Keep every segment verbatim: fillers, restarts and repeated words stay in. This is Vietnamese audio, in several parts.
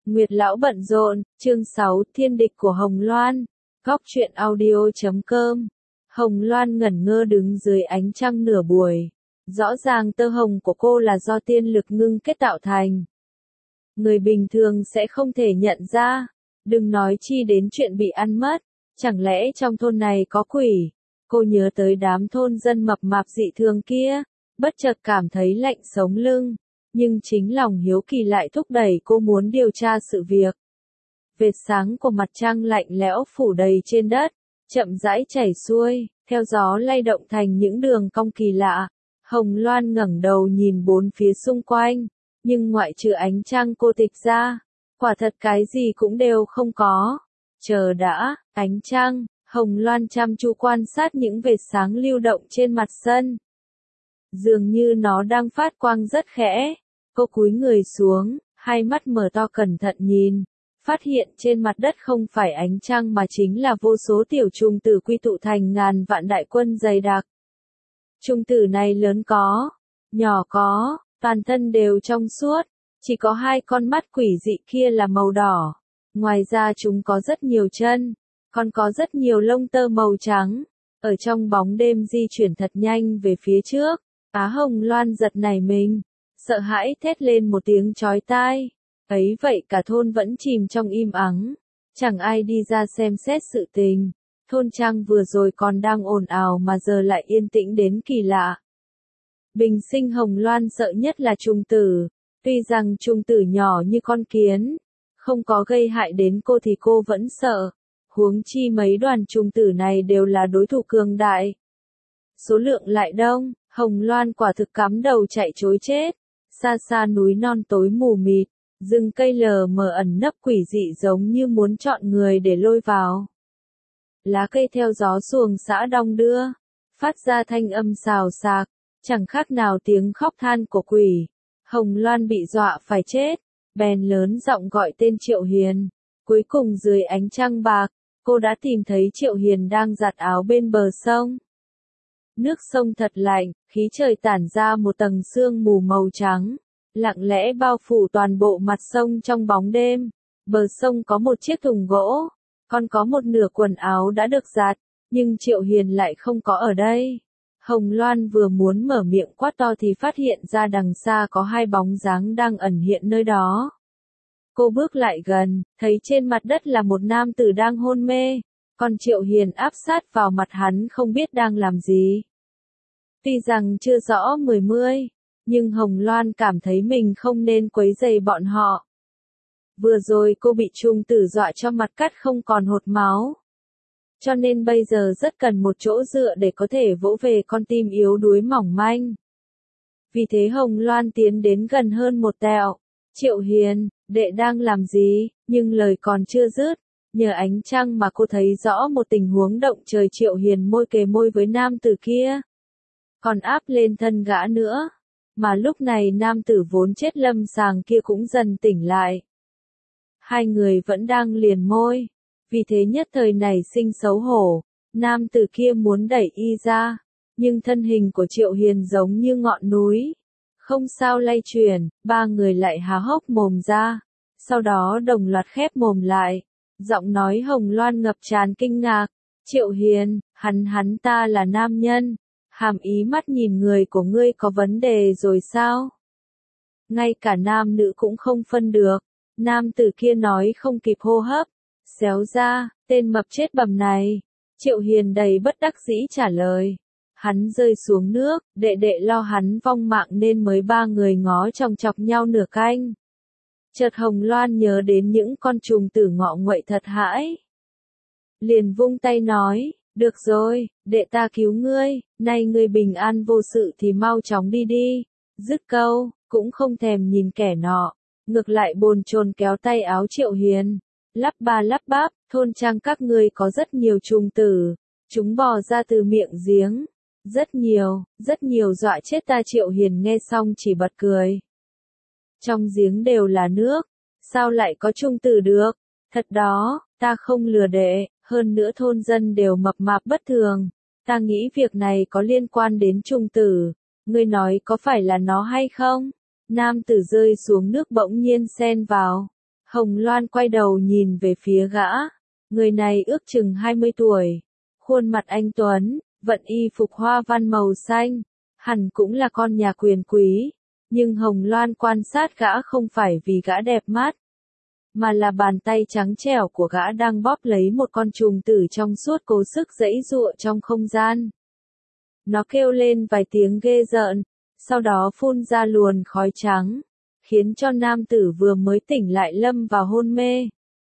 Nguyệt Lão bận rộn, chương sáu, Thiên địch của Hồng Loan, góc truyện audio chấm com. Hồng Loan ngẩn ngơ đứng dưới ánh trăng nửa buổi. Rõ ràng tơ hồng của cô là do tiên lực ngưng kết tạo thành. Người bình thường sẽ không thể nhận ra, đừng nói chi đến chuyện bị ăn mất. Chẳng lẽ trong thôn này có quỷ? Cô nhớ tới đám thôn dân mập mạp dị thường kia, bất chợt cảm thấy lạnh sống lưng. Nhưng chính lòng hiếu kỳ lại thúc đẩy cô muốn điều tra sự việc. Vệt sáng của mặt trăng lạnh lẽo phủ đầy trên đất, chậm rãi chảy xuôi, theo gió lay động thành những đường cong kỳ lạ. Hồng Loan ngẩng đầu nhìn bốn phía xung quanh, nhưng ngoại trừ ánh trăng cô tịch ra, quả thật cái gì cũng đều không có. Chờ đã, ánh trăng, Hồng Loan chăm chú quan sát những vệt sáng lưu động trên mặt sân. Dường như nó đang phát quang rất khẽ. Cô cúi người xuống, hai mắt mở to cẩn thận nhìn, phát hiện trên mặt đất không phải ánh trăng mà chính là vô số tiểu trùng tử quy tụ thành ngàn vạn đại quân dày đặc. Trùng tử này lớn có, nhỏ có, toàn thân đều trong suốt, chỉ có hai con mắt quỷ dị kia là màu đỏ. Ngoài ra chúng có rất nhiều chân, còn có rất nhiều lông tơ màu trắng, ở trong bóng đêm di chuyển thật nhanh về phía trước. Á Hồng Loan giật nảy mình, sợ hãi thét lên một tiếng chói tai. Ấy vậy cả thôn vẫn chìm trong im ắng, chẳng ai đi ra xem xét sự tình. Thôn trang vừa rồi còn đang ồn ào mà giờ lại yên tĩnh đến kỳ lạ. Bình sinh Hồng Loan sợ nhất là trùng tử, tuy rằng trùng tử nhỏ như con kiến, không có gây hại đến cô thì cô vẫn sợ, huống chi mấy đoàn trùng tử này đều là đối thủ cường đại. Số lượng lại đông, Hồng Loan quả thực cắm đầu chạy trối chết. Xa xa núi non tối mù mịt, rừng cây lờ mờ ẩn nấp quỷ dị giống như muốn chọn người để lôi vào. Lá cây theo gió xuồng xã đong đưa, phát ra thanh âm xào xạc, chẳng khác nào tiếng khóc than của quỷ. Hồng Loan bị dọa phải chết, bèn lớn giọng gọi tên Triệu Hiền. Cuối cùng dưới ánh trăng bạc, cô đã tìm thấy Triệu Hiền đang giặt áo bên bờ sông. Nước sông thật lạnh, khí trời tản ra một tầng sương mù màu trắng, lặng lẽ bao phủ toàn bộ mặt sông trong bóng đêm. Bờ sông có một chiếc thùng gỗ, còn có một nửa quần áo đã được giặt, nhưng Triệu Hiền lại không có ở đây. Hồng Loan vừa muốn mở miệng quát to thì phát hiện ra đằng xa có hai bóng dáng đang ẩn hiện nơi đó. Cô bước lại gần, thấy trên mặt đất là một nam tử đang hôn mê, còn Triệu Hiền áp sát vào mặt hắn không biết đang làm gì. Tuy rằng chưa rõ mười mươi, nhưng Hồng Loan cảm thấy mình không nên quấy rầy bọn họ. Vừa rồi cô bị trùng tử dọa cho mặt cắt không còn hột máu. Cho nên bây giờ rất cần một chỗ dựa để có thể vỗ về con tim yếu đuối mỏng manh. Vì thế Hồng Loan tiến đến gần hơn một tẹo. Triệu Hiền, đệ đang làm gì? Nhưng lời còn chưa dứt, nhờ ánh trăng mà cô thấy rõ một tình huống động trời. Triệu Hiền môi kề môi với nam tử kia, còn áp lên thân gã nữa. Mà lúc này nam tử vốn chết lâm sàng kia cũng dần tỉnh lại. Hai người vẫn đang liền môi, vì thế nhất thời nảy sinh xấu hổ. Nam tử kia muốn đẩy y ra, nhưng thân hình của Triệu Hiền giống như ngọn núi, không sao lay chuyển. Ba người lại há hốc mồm ra, sau đó đồng loạt khép mồm lại. Giọng nói Hồng Loan ngập tràn kinh ngạc. Triệu Hiền, hắn hắn ta là nam nhân. Hàm ý mắt nhìn người của ngươi có vấn đề rồi sao? Ngay cả nam nữ cũng không phân được. Nam tử kia nói không kịp hô hấp. Xéo ra, tên mập chết bầm này. Triệu Hiền đầy bất đắc dĩ trả lời. Hắn rơi xuống nước, đệ đệ lo hắn vong mạng nên mới ba người ngó chòng chọc nhau nửa canh. Chợt Hồng Loan nhớ đến những con trùng tử ngọ nguậy thật hãi. Liền vung tay nói. Được rồi, đệ ta cứu ngươi, nay ngươi bình an vô sự thì mau chóng đi đi. Dứt câu, cũng không thèm nhìn kẻ nọ, ngược lại bồn chồn kéo tay áo Triệu Hiền. Lắp ba lắp bắp, thôn trang các ngươi có rất nhiều trùng tử, chúng bò ra từ miệng giếng. Rất nhiều, rất nhiều dọa chết ta. Triệu Hiền nghe xong chỉ bật cười. Trong giếng đều là nước, sao lại có trùng tử được? Thật đó, ta không lừa đệ. Hơn nữa thôn dân đều mập mạp bất thường, ta nghĩ việc này có liên quan đến trùng tử. Ngươi nói có phải là nó hay không? Nam tử rơi xuống nước bỗng nhiên xen vào. Hồng Loan quay đầu nhìn về phía gã. Người này ước chừng hai mươi tuổi. Khuôn mặt anh tuấn, vận y phục hoa văn màu xanh. Hẳn cũng là con nhà quyền quý. Nhưng Hồng Loan quan sát gã không phải vì gã đẹp mắt, mà là bàn tay trắng trẻo của gã đang bóp lấy một con trùng tử trong suốt cố sức giãy giụa trong không gian. Nó kêu lên vài tiếng ghê rợn, sau đó phun ra luồn khói trắng, khiến cho nam tử vừa mới tỉnh lại lâm vào hôn mê.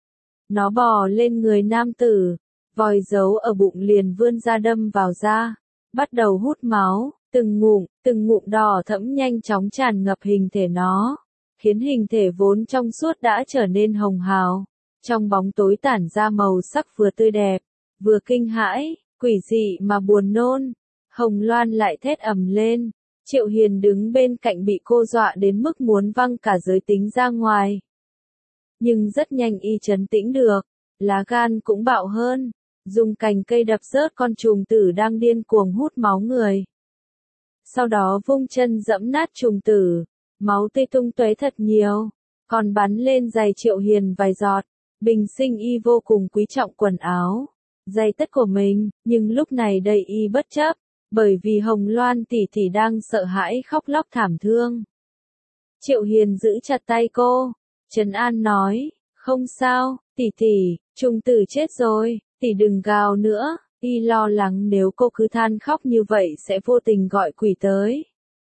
Nó bò lên người nam tử, vòi giấu ở bụng liền vươn ra đâm vào da, bắt đầu hút máu, từng ngụm, từng ngụm đỏ thẫm nhanh chóng tràn ngập hình thể nó, khiến hình thể vốn trong suốt đã trở nên hồng hào, trong bóng tối tản ra màu sắc vừa tươi đẹp, vừa kinh hãi, quỷ dị mà buồn nôn. Hồng Loan lại thét ầm lên, Triệu Hiền đứng bên cạnh bị cô dọa đến mức muốn văng cả giới tính ra ngoài. Nhưng rất nhanh y trấn tĩnh được, lá gan cũng bạo hơn, dùng cành cây đập rớt con trùng tử đang điên cuồng hút máu người. Sau đó vung chân dẫm nát trùng tử, máu tươi tung tóe thật nhiều, còn bắn lên giày Triệu Hiền vài giọt. Bình sinh y vô cùng quý trọng quần áo, giày tất của mình, nhưng lúc này đây y bất chấp, bởi vì Hồng Loan tỷ tỷ đang sợ hãi khóc lóc thảm thương. Triệu Hiền giữ chặt tay cô, trấn an nói, không sao, tỷ tỷ, trùng tử chết rồi, tỷ đừng gào nữa. Y lo lắng nếu cô cứ than khóc như vậy sẽ vô tình gọi quỷ tới.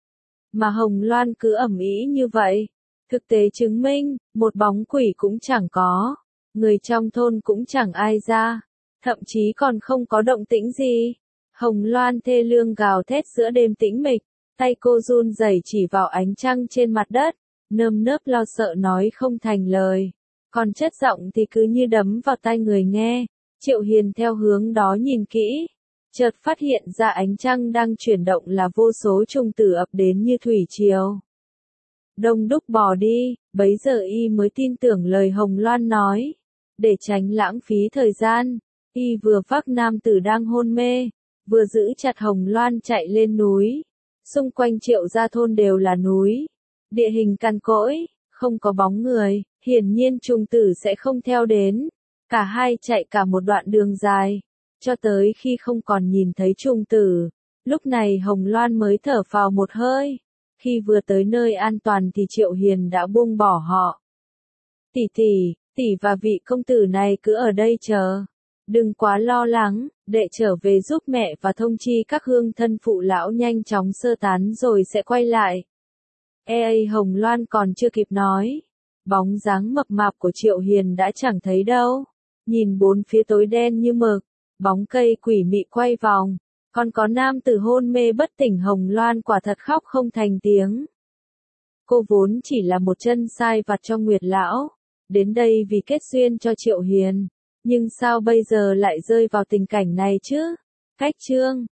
Mà Hồng Loan cứ ầm ĩ như vậy, thực tế chứng minh, một bóng quỷ cũng chẳng có, người trong thôn cũng chẳng ai ra, thậm chí còn không có động tĩnh gì. Hồng Loan thê lương gào thét giữa đêm tĩnh mịch, tay cô run rẩy chỉ vào ánh trăng trên mặt đất, nơm nớp lo sợ nói không thành lời, còn chất giọng thì cứ như đấm vào tai người nghe. Triệu Hiền theo hướng đó nhìn kỹ, chợt phát hiện ra ánh trăng đang chuyển động là vô số trùng tử ập đến như thủy triều. Đông đúc bò đi, bấy giờ y mới tin tưởng lời Hồng Loan nói. Để tránh lãng phí thời gian, y vừa vác nam tử đang hôn mê, vừa giữ chặt Hồng Loan chạy lên núi. Xung quanh Triệu gia thôn đều là núi, địa hình cằn cỗi, không có bóng người, hiển nhiên trùng tử sẽ không theo đến. Cả hai chạy cả một đoạn đường dài, cho tới khi không còn nhìn thấy trùng tử. Lúc này Hồng Loan mới thở phào một hơi. Khi vừa tới nơi an toàn thì Triệu Hiền đã buông bỏ họ. Tỷ tỷ, tỷ và vị công tử này cứ ở đây chờ. Đừng quá lo lắng, đệ trở về giúp mẹ và thông chi các hương thân phụ lão nhanh chóng sơ tán rồi sẽ quay lại. Ê Hồng Loan còn chưa kịp nói. Bóng dáng mập mạp của Triệu Hiền đã chẳng thấy đâu. Nhìn bốn phía tối đen như mực, bóng cây quỷ mị quay vòng, còn có nam tử hôn mê bất tỉnh. Hồng Loan quả thật khóc không thành tiếng. Cô vốn chỉ là một chân sai vặt cho Nguyệt Lão, đến đây vì kết duyên cho Triệu Hiền, nhưng sao bây giờ lại rơi vào tình cảnh này chứ? Cách chương